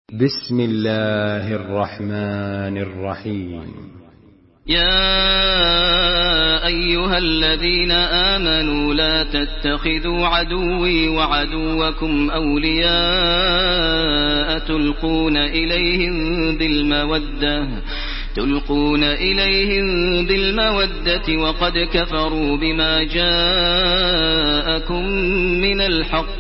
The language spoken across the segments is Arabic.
بسم الله الرحمن الرحيم. يا أيها الذين آمنوا لا تتخذوا عدوي وعدوكم أولياء تلقون إليهم بالمودة وقد كفروا بما جاءكم من الحق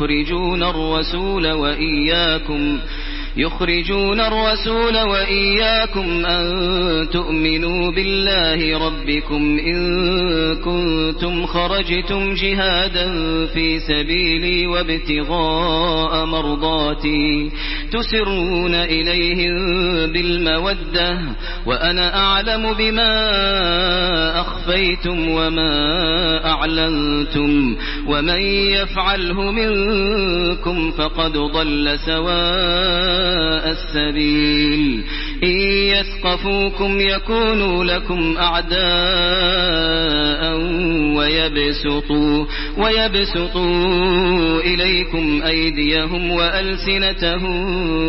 يخرجون الرسول وإياكم أن تؤمنوا بالله ربكم إن كنتم خرجتم جهادا في سبيلي وابتغاء مرضاتي تسرون إليهم بالمودة وأنا أعلم بما أخفيتم وما أعلنتم ومن يفعله منكم فقد ضل سواء السبيل. إن يثقفوكم يكونوا لكم أعداء ويبسطوا إليكم أيديهم وألسنتهم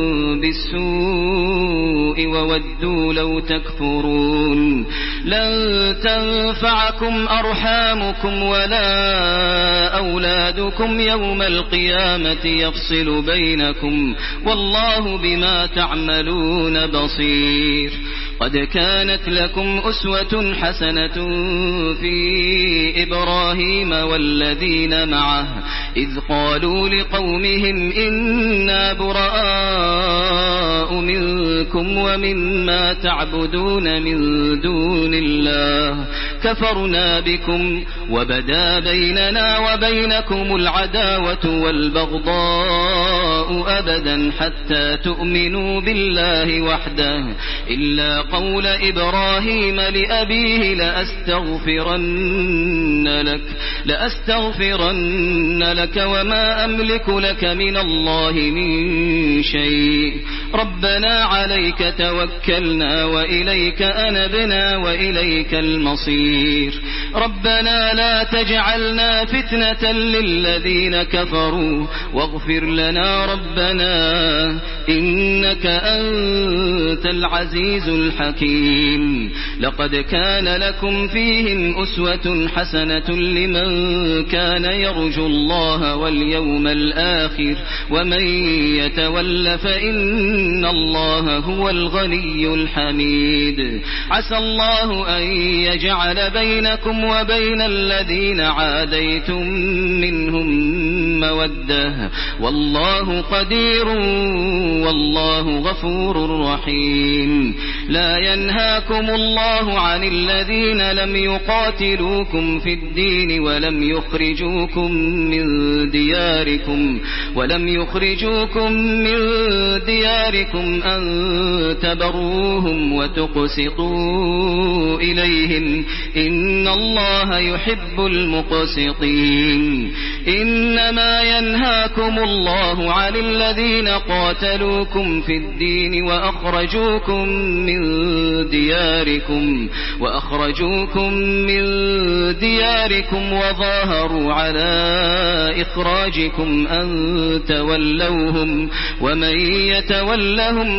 بالسوء وودوا لو تكفرون. لن تنفعكم أرحامكم ولا أولادكم يوم القيامة يفصل بينكم والله بما تعملون بصير. قد كانت لكم أسوة حسنة في إبراهيم والذين معه إذ قالوا لقومهم إنا براء منكم ومما تعبدون من دون الله كفرنا بكم وبدا بيننا وبينكم العداوة والبغضاء أبدا حتى تؤمنوا بالله وحده إلا قول إبراهيم لأبيه لأستغفرن لك وما أملك لك من الله من شيء. ربنا عليك توكلنا وإليك أنبنا وإليك المصير. ربنا لا تجعلنا فتنة للذين كفروا واغفر لنا ربنا إنك أنت العزيز الحكيم. لقد كان لكم فيهم أسوة حسنة لمن كان يرجو الله واليوم الآخر ومن يتول فإن الله هو الغني الحميد. عسى الله أن يجعل بينكم وبين الذين عاديتم منهم مودة والله قدير والله غفور رحيم. لا ينهاكم الله عن الذين لم يقاتلوكم في الدين ولم يخرجوكم من دياركم أن تبروهم وتقسطوا إليهم إن الله يحب المقسطين. إنما ينهاكم الله عن الذين قاتلوكم في الدين وأخرجوكم من دياركم وظاهروا على إخراجكم أن تولوهم ومن يتولهم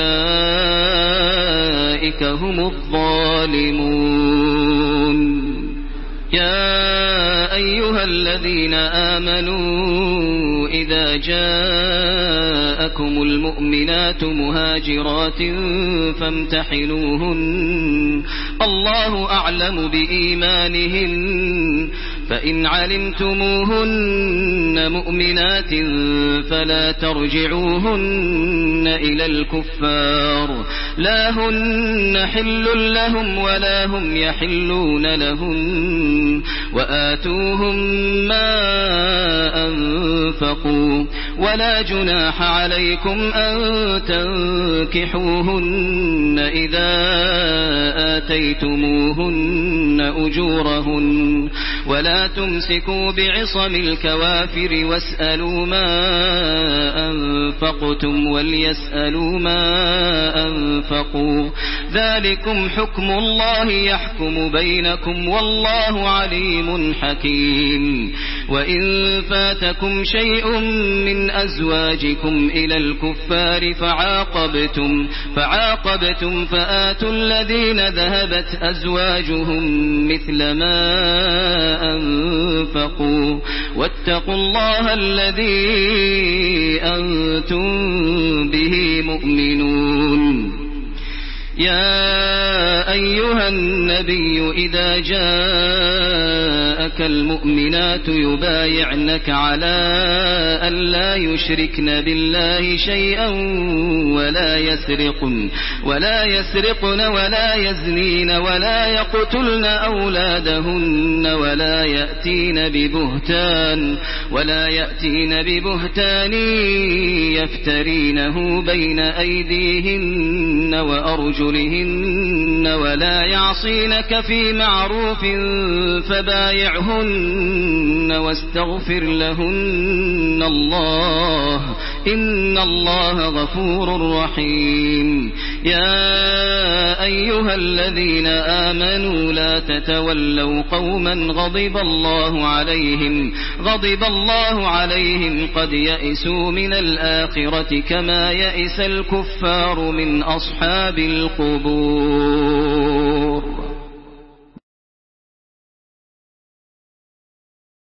فأولئك هم الظالمون. يا أيها الذين آمنوا إذا جاءكم المؤمنات مهاجرات فامتحنوهن الله أعلم بإيمانهن فإن علمتموهن مؤمنات فلا ترجعوهن إلى الكفار لا هن حل لهم ولا هم يحلون لهن وآتوهم ما أنفقوا ولا جناح عليكم أن تنكحوهن إذا آتيتموهن أجورهن ولا تمسكوا بعصم الكوافر واسألوا ما أنفقتم وليسألوا ما أنفقوا ذلكم حكم الله يحكم بينكم والله عليم حكيم. وإن فاتكم شيء من أزواجكم إلى الكفار فعاقبتم فآتوا الذين ذهبت أزواجهم مثل ما أنفقوا واتقوا الله الذي أنتم به مؤمنون. يا أيها النبي إذا جاءك المؤمنات يبايعنك على أن لا يشركن بالله شيئا ولا يسرقن ولا يزنين ولا يقتلن أولادهن ولا يأتين ببهتان يفترينه بين أيديهن وأرجلهن ولا يعصينك في معروف فبايعهن واستغفر لهن الله إن الله غفور رحيم. يا أيها الذين آمنوا لا تتولوا قوما غضب الله عليهم قد يئسوا من الآخرة كما يئس الكفار من أصحاب القبور.